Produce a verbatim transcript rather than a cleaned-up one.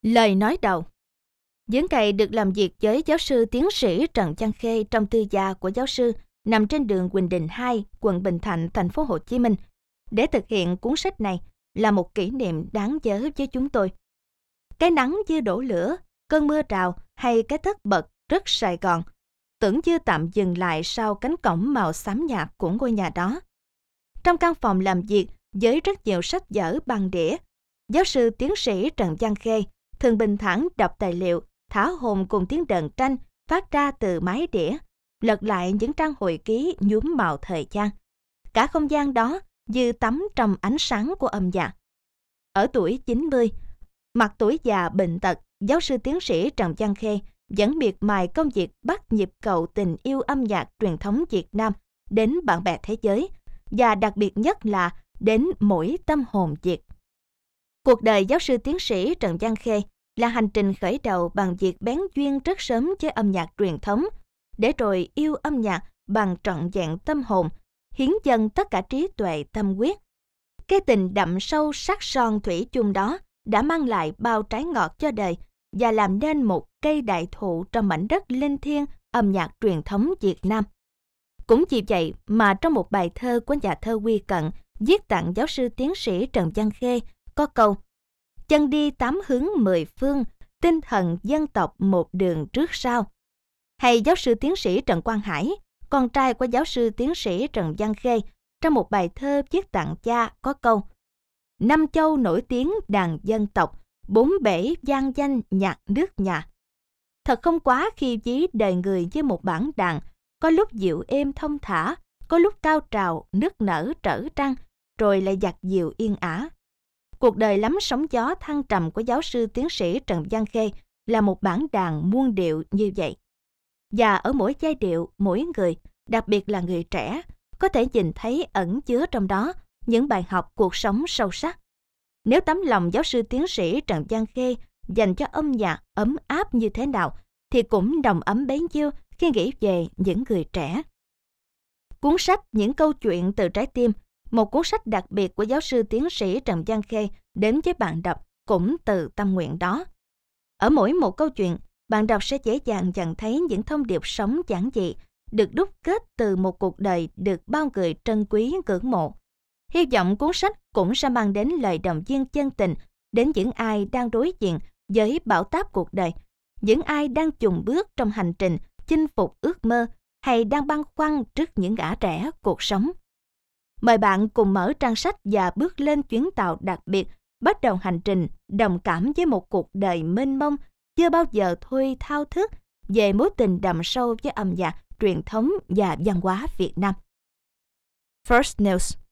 Lời nói đầu. Dưỡng cày được làm việc với giáo sư tiến sĩ Trần Văn Khê trong tư gia của giáo sư nằm trên đường Quỳnh Đình hai, quận Bình Thạnh, thành phố Hồ Chí Minh. Để thực hiện cuốn sách này là một kỷ niệm đáng nhớ với chúng tôi. Cái nắng như đổ lửa, cơn mưa trào hay cái tất bật rất Sài Gòn, tưởng như tạm dừng lại sau cánh cổng màu xám nhạt của ngôi nhà đó. Trong căn phòng làm việc với rất nhiều sách vở băng đĩa, giáo sư tiến sĩ Trần Văn Khê thường bình thản đọc tài liệu, thả hồn cùng tiếng đờn tranh phát ra từ máy đĩa, lật lại những trang hồi ký nhuốm màu thời gian. Cả không gian đó như tắm trong ánh sáng của âm nhạc. Ở tuổi chín mươi, mặt tuổi già bệnh tật, giáo sư tiến sĩ Trần Văn Khê vẫn miệt mài công việc bắt nhịp cầu tình yêu âm nhạc truyền thống Việt Nam đến bạn bè thế giới, và đặc biệt nhất là đến mỗi tâm hồn Việt. Cuộc đời giáo sư tiến sĩ Trần Văn Khê là hành trình khởi đầu bằng việc bén duyên rất sớm với âm nhạc truyền thống, để rồi yêu âm nhạc bằng trọn vẹn tâm hồn, hiến dâng tất cả trí tuệ tâm huyết. Cái tình đậm sâu sắc son thủy chung đó đã mang lại bao trái ngọt cho đời và làm nên một cây đại thụ trong mảnh đất linh thiêng âm nhạc truyền thống Việt Nam. Cũng vì vậy mà trong một bài thơ của nhà thơ Huy Cận viết tặng giáo sư tiến sĩ Trần Văn Khê có câu: chân đi tám hướng mười phương, tinh thần dân tộc một đường trước sau. Hay giáo sư tiến sĩ Trần Quang Hải, con trai của giáo sư tiến sĩ Trần Văn Khê, trong một bài thơ viết tặng cha có câu: năm châu nổi tiếng đàn dân tộc, bốn bể vang danh nhạc nước nhà. Thật không quá khi ví đời người với một bản đàn, có lúc dịu êm thông thả, có lúc cao trào nức nở trở trăng, rồi lại dạt dịu yên ả. Cuộc đời lắm sóng gió thăng trầm của giáo sư tiến sĩ Trần Văn Khê là một bản đàn muôn điệu như vậy. Và ở mỗi giai điệu, mỗi người, đặc biệt là người trẻ, có thể nhìn thấy ẩn chứa trong đó những bài học cuộc sống sâu sắc. Nếu tấm lòng giáo sư tiến sĩ Trần Văn Khê dành cho âm nhạc ấm áp như thế nào, thì cũng đồng ấm bấy nhiêu khi nghĩ về những người trẻ. Cuốn sách Những câu chuyện từ trái tim, một cuốn sách đặc biệt của giáo sư tiến sĩ Trần Văn Khê đến với bạn đọc cũng từ tâm nguyện đó. Ở mỗi một câu chuyện, bạn đọc sẽ dễ dàng nhận thấy những thông điệp sống giản dị, được đúc kết từ một cuộc đời được bao người trân quý ngưỡng mộ. Hy vọng cuốn sách cũng sẽ mang đến lời động viên chân tình đến những ai đang đối diện với bão táp cuộc đời, những ai đang chùng bước trong hành trình chinh phục ước mơ hay đang băn khoăn trước những ngã rẽ cuộc sống. Mời bạn cùng mở trang sách và bước lên chuyến tàu đặc biệt, bắt đầu hành trình đồng cảm với một cuộc đời mênh mông chưa bao giờ thôi thao thức về mối tình đậm sâu với âm nhạc truyền thống và văn hóa Việt Nam. First News.